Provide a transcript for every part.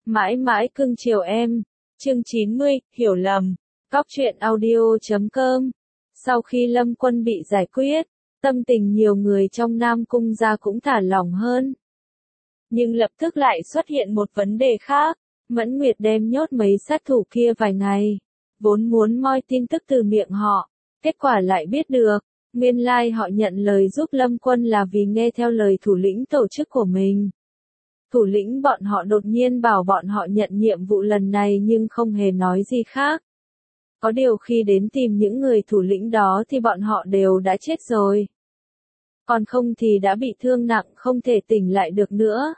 Mãi mãi cưng chiều em. Chương 90, hiểu lầm. Cóc truyện audio.com. Sau khi Lâm Quân bị giải quyết, tâm tình nhiều người trong Nam Cung gia cũng thả lỏng hơn. Nhưng lập tức lại xuất hiện một vấn đề khác. Mẫn Nguyệt đem nhốt mấy sát thủ kia vài ngày, vốn muốn moi tin tức từ miệng họ, kết quả lại biết được, nguyên lai họ nhận lời giúp Lâm Quân là vì nghe theo lời thủ lĩnh tổ chức của mình. Thủ lĩnh bọn họ đột nhiên bảo bọn họ nhận nhiệm vụ lần này nhưng không hề nói gì khác. Có điều khi đến tìm những người thủ lĩnh đó thì bọn họ đều đã chết rồi. Còn không thì đã bị thương nặng không thể tỉnh lại được nữa.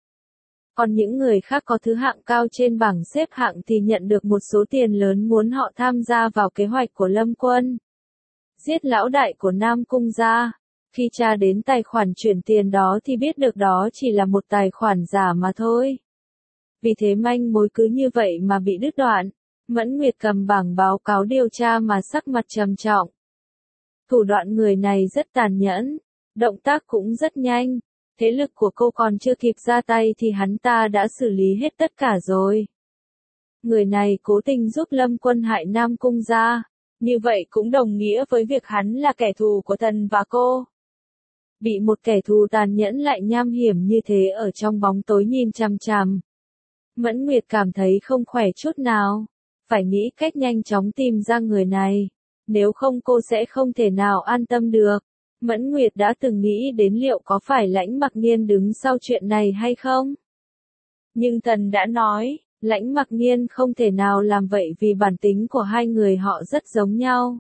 Còn những người khác có thứ hạng cao trên bảng xếp hạng thì nhận được một số tiền lớn muốn họ tham gia vào kế hoạch của Lâm Quân. Giết lão đại của Nam Cung gia. Khi tra đến tài khoản chuyển tiền đó thì biết được đó chỉ là một tài khoản giả mà thôi. Vì thế manh mối cứ như vậy mà bị đứt đoạn. Mẫn Nguyệt cầm bảng báo cáo điều tra mà sắc mặt trầm trọng. Thủ đoạn người này rất tàn nhẫn, động tác cũng rất nhanh. Thế lực của cô còn chưa kịp ra tay thì hắn ta đã xử lý hết tất cả rồi. Người này cố tình giúp Lâm Quân hại Nam Cung gia, như vậy cũng đồng nghĩa với việc hắn là kẻ thù của thần và cô. Bị một kẻ thù tàn nhẫn lại nham hiểm như thế ở trong bóng tối nhìn chằm chằm. Mẫn Nguyệt cảm thấy không khỏe chút nào, phải nghĩ cách nhanh chóng tìm ra người này, nếu không cô sẽ không thể nào an tâm được. Mẫn Nguyệt đã từng nghĩ đến liệu có phải Lãnh Mặc Nhiên đứng sau chuyện này hay không? Nhưng thần đã nói, Lãnh Mặc Nhiên không thể nào làm vậy vì bản tính của hai người họ rất giống nhau.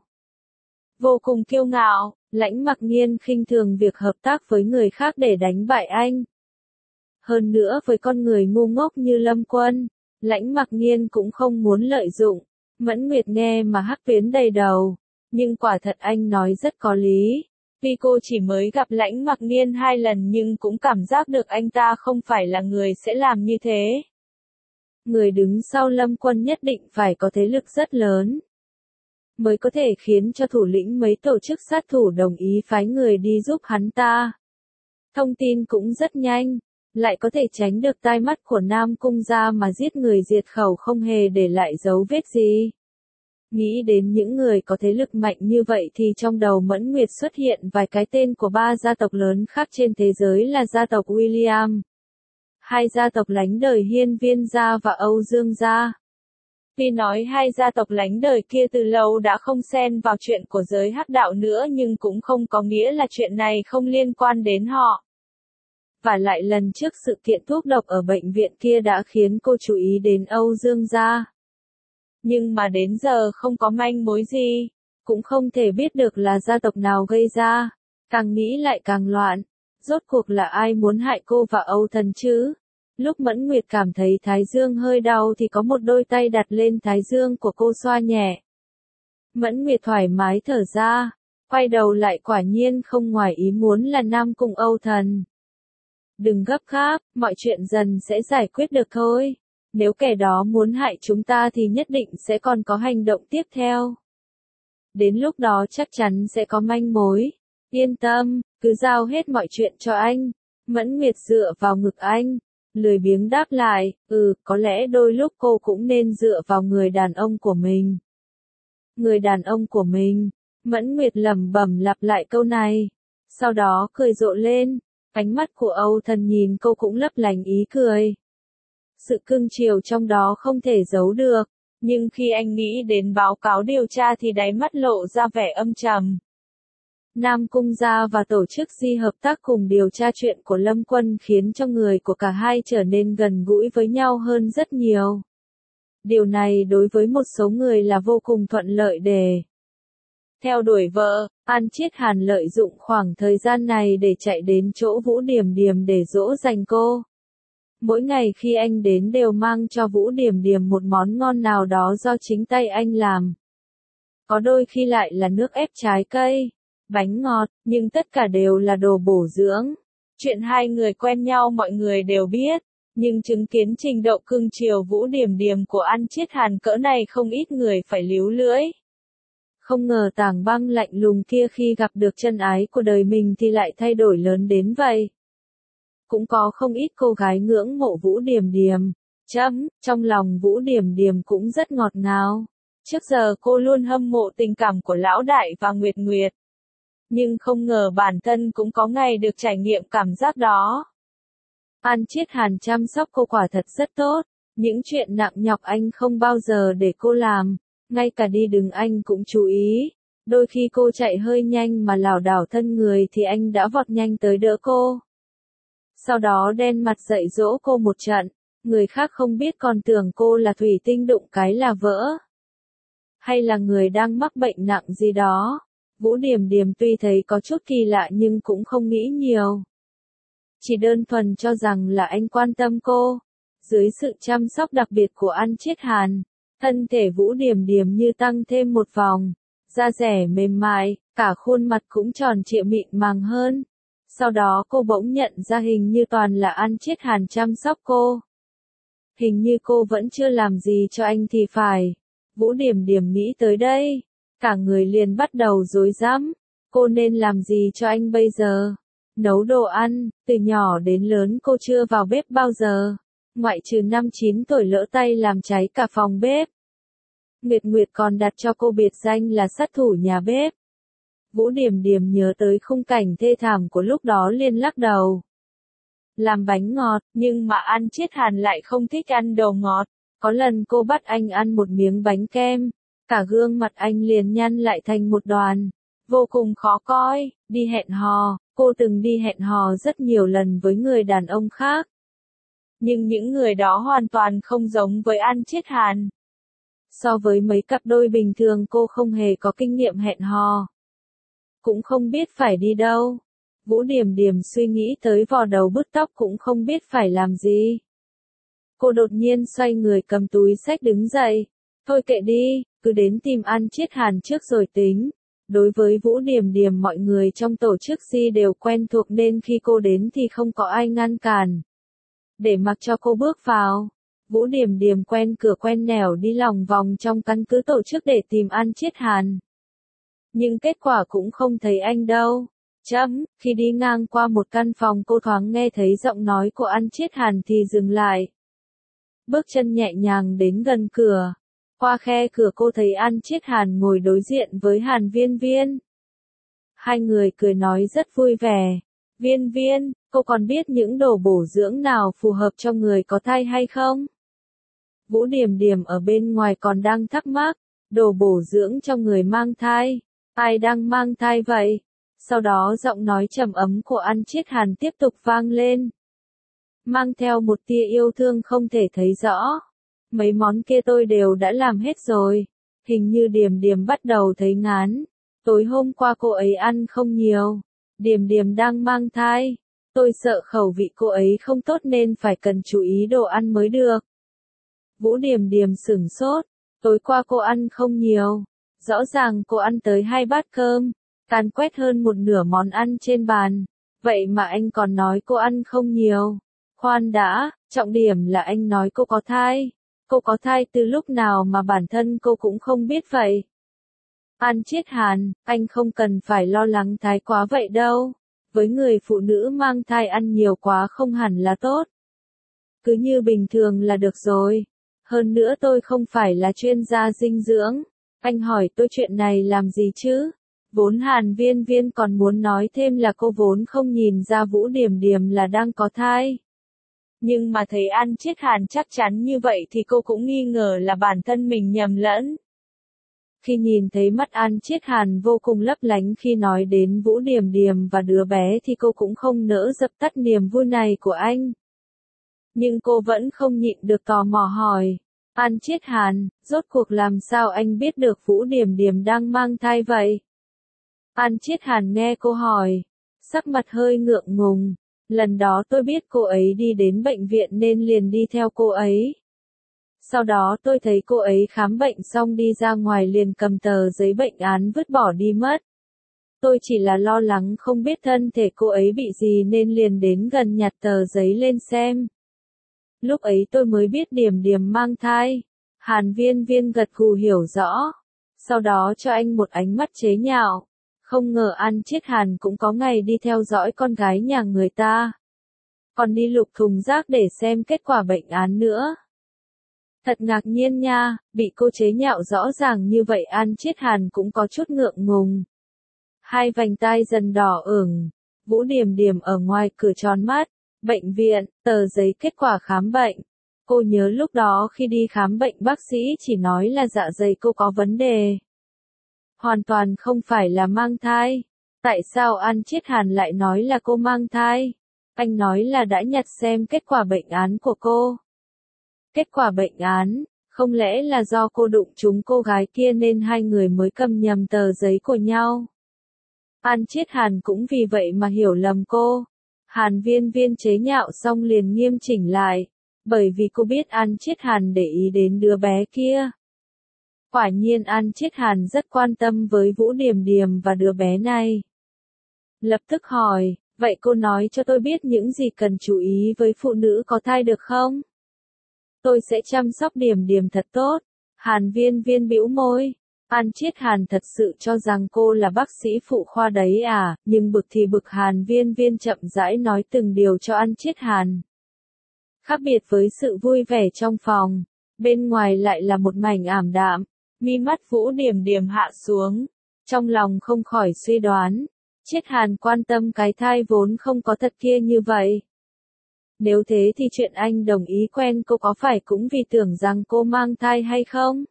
Vô cùng kiêu ngạo, Lãnh Mặc Nhiên khinh thường việc hợp tác với người khác để đánh bại anh. Hơn nữa với con người ngu ngốc như Lâm Quân, Lãnh Mặc Nhiên cũng không muốn lợi dụng. Mẫn Nguyệt nghe mà hắc tuyến đầy đầu, nhưng quả thật anh nói rất có lý. Vì cô chỉ mới gặp Lãnh Mặc Nhiên 2 lần nhưng cũng cảm giác được anh ta không phải là người sẽ làm như thế. Người đứng sau Lâm Quân nhất định phải có thế lực rất lớn, mới có thể khiến cho thủ lĩnh mấy tổ chức sát thủ đồng ý phái người đi giúp hắn ta. Thông tin cũng rất nhanh, lại có thể tránh được tai mắt của Nam Cung gia mà giết người diệt khẩu không hề để lại dấu vết gì. Nghĩ đến những người có thế lực mạnh như vậy thì trong đầu Mẫn Nguyệt xuất hiện vài cái tên của 3 gia tộc lớn khác trên thế giới là gia tộc William, 2 gia tộc lánh đời Hiên Viên gia và Âu Dương gia. Tuy nói 2 gia tộc lánh đời kia từ lâu đã không xen vào chuyện của giới hắc đạo nữa nhưng cũng không có nghĩa là chuyện này không liên quan đến họ. Và lại lần trước sự kiện thuốc độc ở bệnh viện kia đã khiến cô chú ý đến Âu Dương gia. Nhưng mà đến giờ không có manh mối gì, cũng không thể biết được là gia tộc nào gây ra. Càng nghĩ lại càng loạn, rốt cuộc là ai muốn hại cô và Âu Thần chứ? Lúc Mẫn Nguyệt cảm thấy thái dương hơi đau thì có một đôi tay đặt lên thái dương của cô xoa nhẹ. Mẫn Nguyệt thoải mái thở ra, quay đầu lại quả nhiên không ngoài ý muốn là Nam Cung Âu Thần. Đừng gấp gáp, mọi chuyện dần sẽ giải quyết được thôi. Nếu kẻ đó muốn hại chúng ta thì nhất định sẽ còn có hành động tiếp theo. Đến lúc đó chắc chắn sẽ có manh mối. Yên tâm, cứ giao hết mọi chuyện cho anh. Mẫn Nguyệt dựa vào ngực anh, lười biếng đáp lại, có lẽ đôi lúc cô cũng nên dựa vào người đàn ông của mình. Người đàn ông của mình. Mẫn Nguyệt lẩm bẩm lặp lại câu này, sau đó cười rộ lên, ánh mắt của Âu Thần nhìn cô cũng lấp lánh ý cười. Sự cưng chiều trong đó không thể giấu được, nhưng khi anh nghĩ đến báo cáo điều tra thì đáy mắt lộ ra vẻ âm trầm. Nam Cung gia và tổ chức Di hợp tác cùng điều tra chuyện của Lâm Quân khiến cho người của cả hai trở nên gần gũi với nhau hơn rất nhiều. Điều này đối với một số người là vô cùng thuận lợi để theo đuổi vợ. An Chiết Hàn lợi dụng khoảng thời gian này để chạy đến chỗ Vũ Điềm Điềm để dỗ dành cô. Mỗi ngày khi anh đến đều mang cho Vũ Điềm Điềm một món ngon nào đó do chính tay anh làm. Có đôi khi lại là nước ép trái cây, bánh ngọt, nhưng tất cả đều là đồ bổ dưỡng. Chuyện hai người quen nhau mọi người đều biết, nhưng chứng kiến trình độ cưng chiều Vũ Điềm Điềm của An Chiết Hàn cỡ này không ít người phải líu lưỡi. Không ngờ Tàng Băng lạnh lùng kia khi gặp được chân ái của đời mình thì lại thay đổi lớn đến vậy. Cũng có không ít cô gái ngưỡng mộ Vũ Điềm Điềm, Trong lòng Vũ Điểm Điểm cũng rất ngọt ngào. Trước giờ cô luôn hâm mộ tình cảm của Lão Đại và Nguyệt Nguyệt. Nhưng không ngờ bản thân cũng có ngày được trải nghiệm cảm giác đó. An Chiết Hàn chăm sóc cô quả thật rất tốt. Những chuyện nặng nhọc anh không bao giờ để cô làm. Ngay cả đi đứng anh cũng chú ý. Đôi khi cô chạy hơi nhanh mà lảo đảo thân người thì anh đã vọt nhanh tới đỡ cô. Sau đó đen mặt dạy dỗ cô một trận. Người khác không biết còn tưởng cô là thủy tinh đụng cái là vỡ. Hay là người đang mắc bệnh nặng gì đó. Vũ Điểm Điểm tuy thấy có chút kỳ lạ nhưng cũng không nghĩ nhiều. Chỉ đơn thuần cho rằng là anh quan tâm cô. Dưới sự chăm sóc đặc biệt của An Chiết Hàn, thân thể Vũ Điểm Điểm như tăng thêm một vòng. Da dẻ mềm mại, cả khuôn mặt cũng tròn trịa mịn màng hơn. Sau đó cô bỗng nhận ra hình như toàn là An Chiết Hàn chăm sóc cô. Hình như cô vẫn chưa làm gì cho anh thì phải. Vũ Điểm Điểm nghĩ tới đây. Cả người liền bắt đầu rối rắm. Cô nên làm gì cho anh bây giờ? Nấu đồ ăn, từ nhỏ đến lớn cô chưa vào bếp bao giờ. Ngoại trừ năm 9 tuổi lỡ tay làm cháy cả phòng bếp. Nguyệt Nguyệt còn đặt cho cô biệt danh là sát thủ nhà bếp. Vũ Điểm Điểm nhớ tới khung cảnh thê thảm của lúc đó liền lắc đầu. Làm bánh ngọt, nhưng mà An Chiết Hàn lại không thích ăn đồ ngọt. Có lần cô bắt anh ăn một miếng bánh kem, cả gương mặt anh liền nhăn lại thành một đoàn, vô cùng khó coi. Đi hẹn hò, cô từng đi hẹn hò rất nhiều lần với người đàn ông khác. Nhưng những người đó hoàn toàn không giống với An Chiết Hàn. So với mấy cặp đôi bình thường cô không hề có kinh nghiệm hẹn hò. Cũng không biết phải đi đâu. Vũ Điểm Điểm suy nghĩ tới vò đầu bứt tóc cũng không biết phải làm gì. Cô đột nhiên xoay người cầm túi xách đứng dậy. Thôi kệ đi, cứ đến tìm An Chiết Hàn trước rồi tính. Đối với Vũ Điểm Điểm mọi người trong tổ chức si đều quen thuộc nên khi cô đến thì không có ai ngăn cản. Để mặc cho cô bước vào. Vũ Điểm Điểm quen cửa quen nẻo đi lòng vòng trong căn cứ tổ chức để tìm An Chiết Hàn. Nhưng kết quả cũng không thấy anh đâu. Khi đi ngang qua một căn phòng cô thoáng nghe thấy giọng nói của An Chiết Hàn thì dừng lại. Bước chân nhẹ nhàng đến gần cửa. Qua khe cửa cô thấy An Chiết Hàn ngồi đối diện với Hàn Viên Viên. Hai người cười nói rất vui vẻ. Viên Viên, cô còn biết những đồ bổ dưỡng nào phù hợp cho người có thai hay không? Vũ Điểm Điểm ở bên ngoài còn đang thắc mắc. Đồ bổ dưỡng cho người mang thai. Ai đang mang thai vậy? Sau đó giọng nói trầm ấm của An Chiết Hàn tiếp tục vang lên. Mang theo một tia yêu thương không thể thấy rõ. Mấy món kia tôi đều đã làm hết rồi. Hình như Điểm Điểm bắt đầu thấy ngán. Tối hôm qua cô ấy ăn không nhiều. Điểm Điểm đang mang thai. Tôi sợ khẩu vị cô ấy không tốt nên phải cần chú ý đồ ăn mới được. Vũ Điểm Điểm sửng sốt. Tối qua cô ăn không nhiều. Rõ ràng cô ăn tới 2 bát cơm. Càn quét hơn một nửa món ăn trên bàn. Vậy mà anh còn nói cô ăn không nhiều. Khoan đã, trọng điểm là anh nói cô có thai. Cô có thai từ lúc nào mà bản thân cô cũng không biết vậy. An Chiết Hàn, anh không cần phải lo lắng thái quá vậy đâu. Với người phụ nữ mang thai ăn nhiều quá không hẳn là tốt. Cứ như bình thường là được rồi. Hơn nữa tôi không phải là chuyên gia dinh dưỡng. Anh hỏi tôi chuyện này làm gì chứ? Vốn Hàn Viên Viên còn muốn nói thêm là cô vốn không nhìn ra Vũ Điểm Điểm là đang có thai. Nhưng mà thấy An Chiết Hàn chắc chắn như vậy thì cô cũng nghi ngờ là bản thân mình nhầm lẫn. Khi nhìn thấy mắt An Chiết Hàn vô cùng lấp lánh khi nói đến Vũ Điểm Điểm và đứa bé thì cô cũng không nỡ dập tắt niềm vui này của anh. Nhưng cô vẫn không nhịn được tò mò hỏi. An Chiết Hàn, rốt cuộc làm sao anh biết được Vũ Điểm Điểm đang mang thai vậy? An Chiết Hàn nghe cô hỏi. Sắc mặt hơi ngượng ngùng. Lần đó tôi biết cô ấy đi đến bệnh viện nên liền đi theo cô ấy. Sau đó tôi thấy cô ấy khám bệnh xong đi ra ngoài liền cầm tờ giấy bệnh án vứt bỏ đi mất. Tôi chỉ là lo lắng không biết thân thể cô ấy bị gì nên liền đến gần nhặt tờ giấy lên xem. Lúc ấy tôi mới biết Điểm Điểm mang thai. Hàn Viên Viên gật gù hiểu rõ. Sau đó cho anh một ánh mắt chế nhạo. Không ngờ An Chiết Hàn cũng có ngày đi theo dõi con gái nhà người ta. Còn đi lục thùng rác để xem kết quả bệnh án nữa. Thật ngạc nhiên nha, bị cô chế nhạo rõ ràng như vậy An Chiết Hàn cũng có chút ngượng ngùng. Hai vành tai dần đỏ ửng, Vũ Điềm Điềm ở ngoài cửa tròn mắt, bệnh viện, tờ giấy kết quả khám bệnh. Cô nhớ lúc đó khi đi khám bệnh bác sĩ chỉ nói là dạ dày cô có vấn đề. Hoàn toàn không phải là mang thai. Tại sao An Chiết Hàn lại nói là cô mang thai? Anh nói là đã nhặt xem kết quả bệnh án của cô. Kết quả bệnh án, không lẽ là do cô đụng trúng cô gái kia nên hai người mới cầm nhầm tờ giấy của nhau? An Chiết Hàn cũng vì vậy mà hiểu lầm cô. Hàn Viên Viên chế nhạo xong liền nghiêm chỉnh lại, bởi vì cô biết An Chiết Hàn để ý đến đứa bé kia. Quả nhiên An Chiết Hàn rất quan tâm với Vũ Điềm Điềm và đứa bé này. Lập tức hỏi, vậy cô nói cho tôi biết những gì cần chú ý với phụ nữ có thai được không? Tôi sẽ chăm sóc Điềm Điềm thật tốt. Hàn Viên Viên bĩu môi. An Chiết Hàn thật sự cho rằng cô là bác sĩ phụ khoa đấy à, nhưng bực thì bực Hàn Viên Viên chậm rãi nói từng điều cho An Chiết Hàn. Khác biệt với sự vui vẻ trong phòng, bên ngoài lại là một mảnh ảm đạm, mi mắt Vũ Điềm Điềm hạ xuống, trong lòng không khỏi suy đoán, Chiết Hàn quan tâm cái thai vốn không có thật kia như vậy. Nếu thế thì chuyện anh đồng ý quen cô có phải cũng vì tưởng rằng cô mang thai hay không?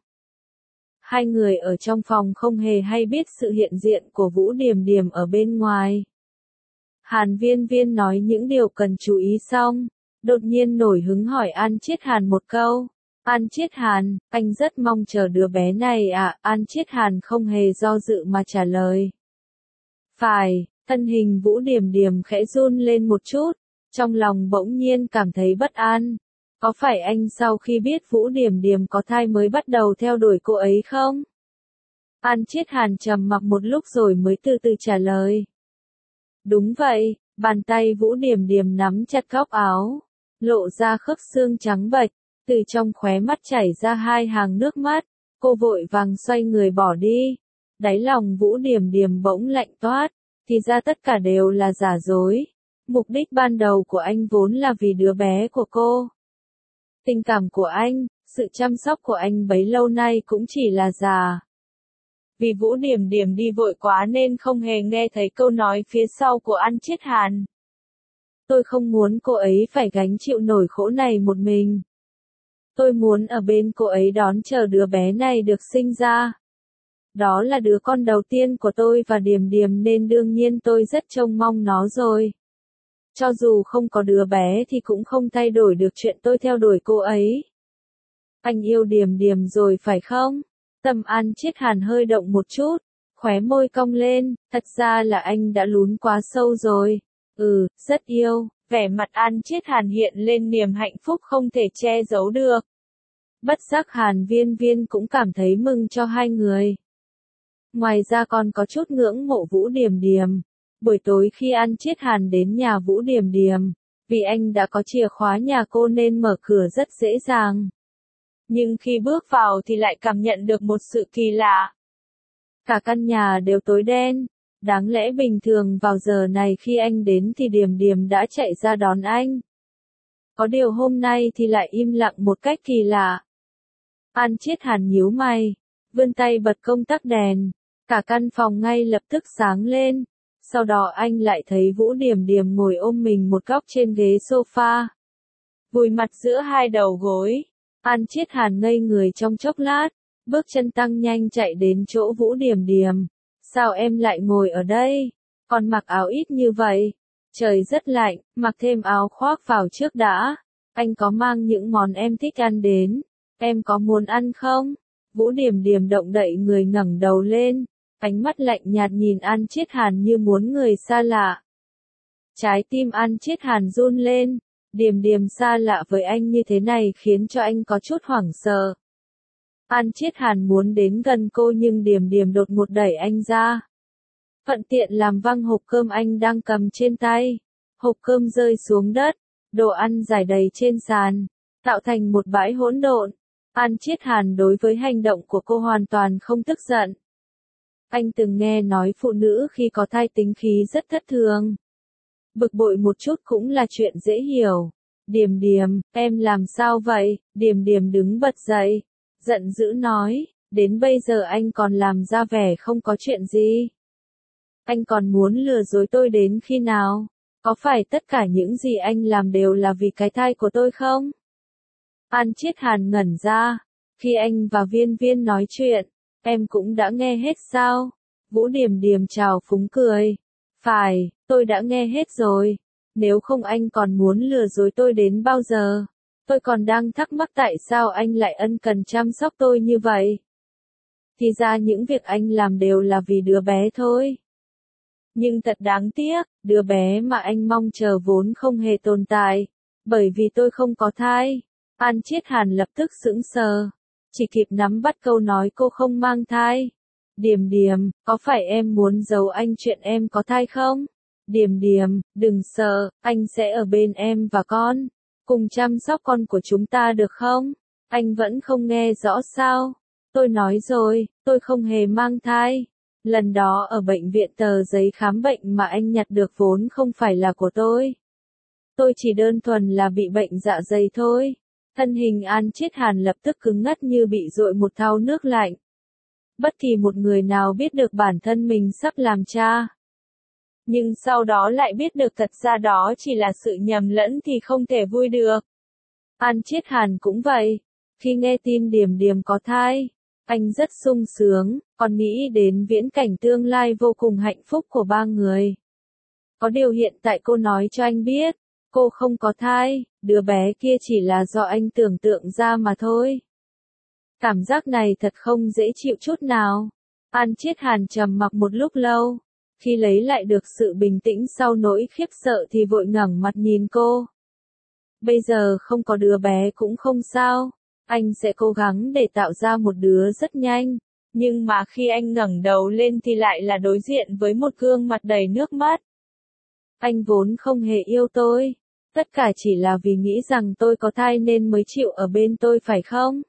Hai người ở trong phòng không hề hay biết sự hiện diện của Vũ Điềm Điềm ở bên ngoài. Hàn Viên Viên nói những điều cần chú ý xong, đột nhiên nổi hứng hỏi An Chiết Hàn một câu. An Chiết Hàn, anh rất mong chờ đứa bé này à? An Chiết Hàn không hề do dự mà trả lời. Phải, thân hình Vũ Điềm Điềm khẽ run lên một chút, trong lòng bỗng nhiên cảm thấy bất an. Có phải anh sau khi biết Vũ Điềm Điềm có thai mới bắt đầu theo đuổi cô ấy không? An Chiết Hàn trầm mặc một lúc rồi mới từ từ trả lời. Đúng vậy, bàn tay Vũ Điềm Điềm nắm chặt góc áo, lộ ra khớp xương trắng bệch, từ trong khóe mắt chảy ra hai hàng nước mắt, cô vội vàng xoay người bỏ đi. Đáy lòng Vũ Điềm Điềm bỗng lạnh toát, thì ra tất cả đều là giả dối. Mục đích ban đầu của anh vốn là vì đứa bé của cô. Tình cảm của anh, sự chăm sóc của anh bấy lâu nay cũng chỉ là giả. Vì Vũ Điềm Điềm đi vội quá nên không hề nghe thấy câu nói phía sau của An Chiết Hàn. Tôi không muốn cô ấy phải gánh chịu nỗi khổ này một mình. Tôi muốn ở bên cô ấy đón chờ đứa bé này được sinh ra. Đó là đứa con đầu tiên của tôi và Điềm Điềm nên đương nhiên tôi rất trông mong nó rồi. Cho dù không có đứa bé thì cũng không thay đổi được chuyện tôi theo đuổi cô ấy. Anh yêu Điềm Điềm rồi phải không? Tâm An Chiết Hàn hơi động một chút, khóe môi cong lên, thật ra là anh đã lún quá sâu rồi. Rất yêu, vẻ mặt An Chiết Hàn hiện lên niềm hạnh phúc không thể che giấu được. Bất giác Hàn Viên Viên cũng cảm thấy mừng cho hai người. Ngoài ra còn có chút ngưỡng mộ Vũ Điềm Điềm. Buổi tối khi An Chiết Hàn đến nhà Vũ Điềm Điềm, vì anh đã có chìa khóa nhà cô nên mở cửa rất dễ dàng. Nhưng khi bước vào thì lại cảm nhận được một sự kỳ lạ. Cả căn nhà đều tối đen, đáng lẽ bình thường vào giờ này khi anh đến thì Điềm Điềm đã chạy ra đón anh. Có điều hôm nay thì lại im lặng một cách kỳ lạ. An Chiết Hàn nhíu mày, vươn tay bật công tắc đèn, cả căn phòng ngay lập tức sáng lên. Sau đó anh lại thấy Vũ Điềm Điềm ngồi ôm mình một góc trên ghế sofa, vùi mặt giữa hai đầu gối. An Chiết Hàn ngây người trong chốc lát, bước chân tăng nhanh chạy đến chỗ Vũ Điềm Điềm. Sao em lại ngồi ở đây? Còn mặc áo ít như vậy? Trời rất lạnh, mặc thêm áo khoác vào trước đã. Anh có mang những món em thích ăn đến. Em có muốn ăn không? Vũ Điềm Điềm động đậy người ngẩng đầu lên. Ánh mắt lạnh nhạt nhìn An Chiết Hàn như muốn người xa lạ. Trái tim An Chiết Hàn run lên. Điềm Điềm xa lạ với anh như thế này khiến cho anh có chút hoảng sợ. An Chiết Hàn muốn đến gần cô nhưng Điềm Điềm đột ngột đẩy anh ra. Thuận tiện làm văng hộp cơm anh đang cầm trên tay. Hộp cơm rơi xuống đất, đồ ăn rải đầy trên sàn, tạo thành một bãi hỗn độn. An Chiết Hàn đối với hành động của cô hoàn toàn không tức giận. Anh từng nghe nói phụ nữ khi có thai tính khí rất thất thường. Bực bội một chút cũng là chuyện dễ hiểu. Điềm Điềm, em làm sao vậy? Điềm Điềm đứng bật dậy, giận dữ nói, đến bây giờ anh còn làm ra vẻ không có chuyện gì. Anh còn muốn lừa dối tôi đến khi nào? Có phải tất cả những gì anh làm đều là vì cái thai của tôi không? An Chiết Hàn ngẩn ra, khi anh và Viên Viên nói chuyện, em cũng đã nghe hết sao? Vũ Điềm Điềm trào phúng cười. Phải, tôi đã nghe hết rồi. Nếu không anh còn muốn lừa dối tôi đến bao giờ? Tôi còn đang thắc mắc tại sao anh lại ân cần chăm sóc tôi như vậy. Thì ra những việc anh làm đều là vì đứa bé thôi. Nhưng thật đáng tiếc, đứa bé mà anh mong chờ vốn không hề tồn tại, bởi vì tôi không có thai. An Chiết Hàn lập tức sững sờ, chỉ kịp nắm bắt câu nói cô không mang thai. Điềm Điềm, có phải em muốn giấu anh chuyện em có thai không? Điềm Điềm, đừng sợ, anh sẽ ở bên em và con, cùng chăm sóc con của chúng ta được không? Anh vẫn không nghe rõ sao? Tôi nói rồi, tôi không hề mang thai. Lần đó ở bệnh viện tờ giấy khám bệnh mà anh nhặt được vốn không phải là của tôi. Tôi chỉ đơn thuần là bị bệnh dạ dày thôi. Thân hình An Chiết Hàn lập tức cứng ngắc như bị dội một thau nước lạnh. Bất kỳ một người nào biết được bản thân mình sắp làm cha, nhưng sau đó lại biết được thật ra đó chỉ là sự nhầm lẫn thì không thể vui được. An Chiết Hàn cũng vậy. Khi nghe tin Điềm Điềm có thai, anh rất sung sướng, còn nghĩ đến viễn cảnh tương lai vô cùng hạnh phúc của ba người. Có điều hiện tại cô nói cho anh biết, cô không có thai, đứa bé kia chỉ là do anh tưởng tượng ra mà thôi. Cảm giác này thật không dễ chịu chút nào. An Chiết Hàn trầm mặc một lúc lâu, khi lấy lại được sự bình tĩnh sau nỗi khiếp sợ thì vội ngẩng mặt nhìn cô. Bây giờ không có đứa bé cũng không sao, anh sẽ cố gắng để tạo ra một đứa rất nhanh. Nhưng mà khi anh ngẩng đầu lên thì lại là đối diện với một gương mặt đầy nước mắt. Anh vốn không hề yêu tôi. Tất cả chỉ là vì nghĩ rằng tôi có thai nên mới chịu ở bên tôi phải không?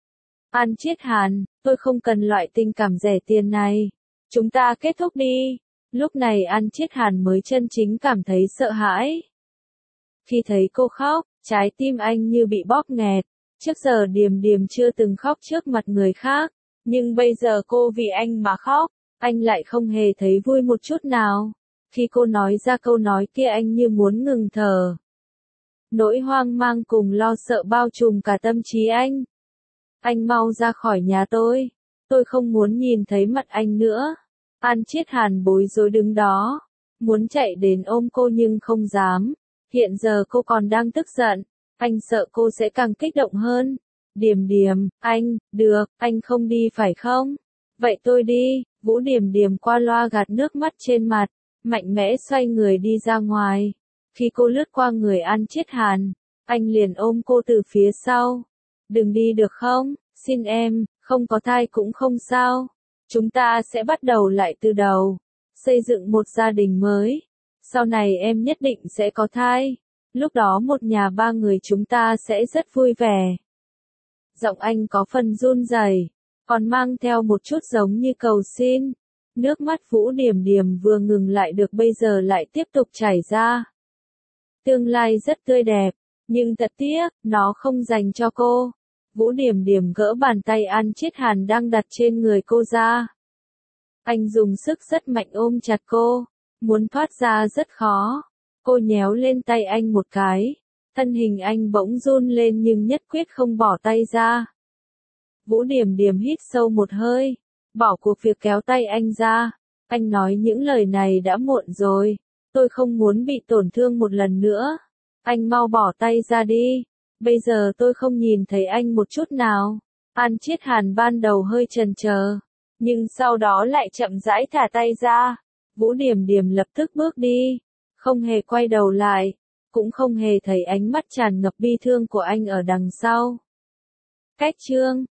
An Chiết Hàn, tôi không cần loại tình cảm rẻ tiền này. Chúng ta kết thúc đi. Lúc này An Chiết Hàn mới chân chính cảm thấy sợ hãi. Khi thấy cô khóc, trái tim anh như bị bóp nghẹt. Trước giờ Điềm Điềm chưa từng khóc trước mặt người khác, nhưng bây giờ cô vì anh mà khóc, anh lại không hề thấy vui một chút nào. Khi cô nói ra câu nói kia anh như muốn ngừng thở. Nỗi hoang mang cùng lo sợ bao trùm cả tâm trí anh. Anh mau ra khỏi nhà tôi không muốn nhìn thấy mặt anh nữa. An Chiết Hàn bối rối đứng đó, muốn chạy đến ôm cô nhưng không dám. Hiện giờ cô còn đang tức giận, anh sợ cô sẽ càng kích động hơn. Điềm Điềm, được, anh không đi phải không? Vậy tôi đi. Vũ Điềm Điềm qua loa gạt nước mắt trên mặt, mạnh mẽ xoay người đi ra ngoài. Khi cô lướt qua người An Chiết Hàn, anh liền ôm cô từ phía sau. Đừng đi được không? Xin em, không có thai cũng không sao. Chúng ta sẽ bắt đầu lại từ đầu, xây dựng một gia đình mới. Sau này em nhất định sẽ có thai. Lúc đó một nhà ba người chúng ta sẽ rất vui vẻ. Giọng anh có phần run rẩy, còn mang theo một chút giống như cầu xin. Nước mắt Vũ Điềm Điềm vừa ngừng lại được bây giờ lại tiếp tục chảy ra. Tương lai rất tươi đẹp, nhưng thật tiếc, nó không dành cho cô. Vũ Điềm Điềm gỡ bàn tay An Chiết Hàn đang đặt trên người cô ra. Anh dùng sức rất mạnh ôm chặt cô, muốn thoát ra rất khó. Cô nhéo lên tay anh một cái, thân hình anh bỗng run lên nhưng nhất quyết không bỏ tay ra. Vũ Điềm Điềm hít sâu một hơi, bỏ cuộc việc kéo tay anh ra. Anh nói những lời này đã muộn rồi, tôi không muốn bị tổn thương một lần nữa. Anh mau bỏ tay ra đi, bây giờ tôi không nhìn thấy anh một chút nào. An Chiết Hàn ban đầu hơi chần chờ, nhưng sau đó lại chậm rãi thả tay ra. Vũ Điềm Điềm lập tức bước đi, không hề quay đầu lại, cũng không hề thấy ánh mắt tràn ngập bi thương của anh ở đằng sau. Cách chương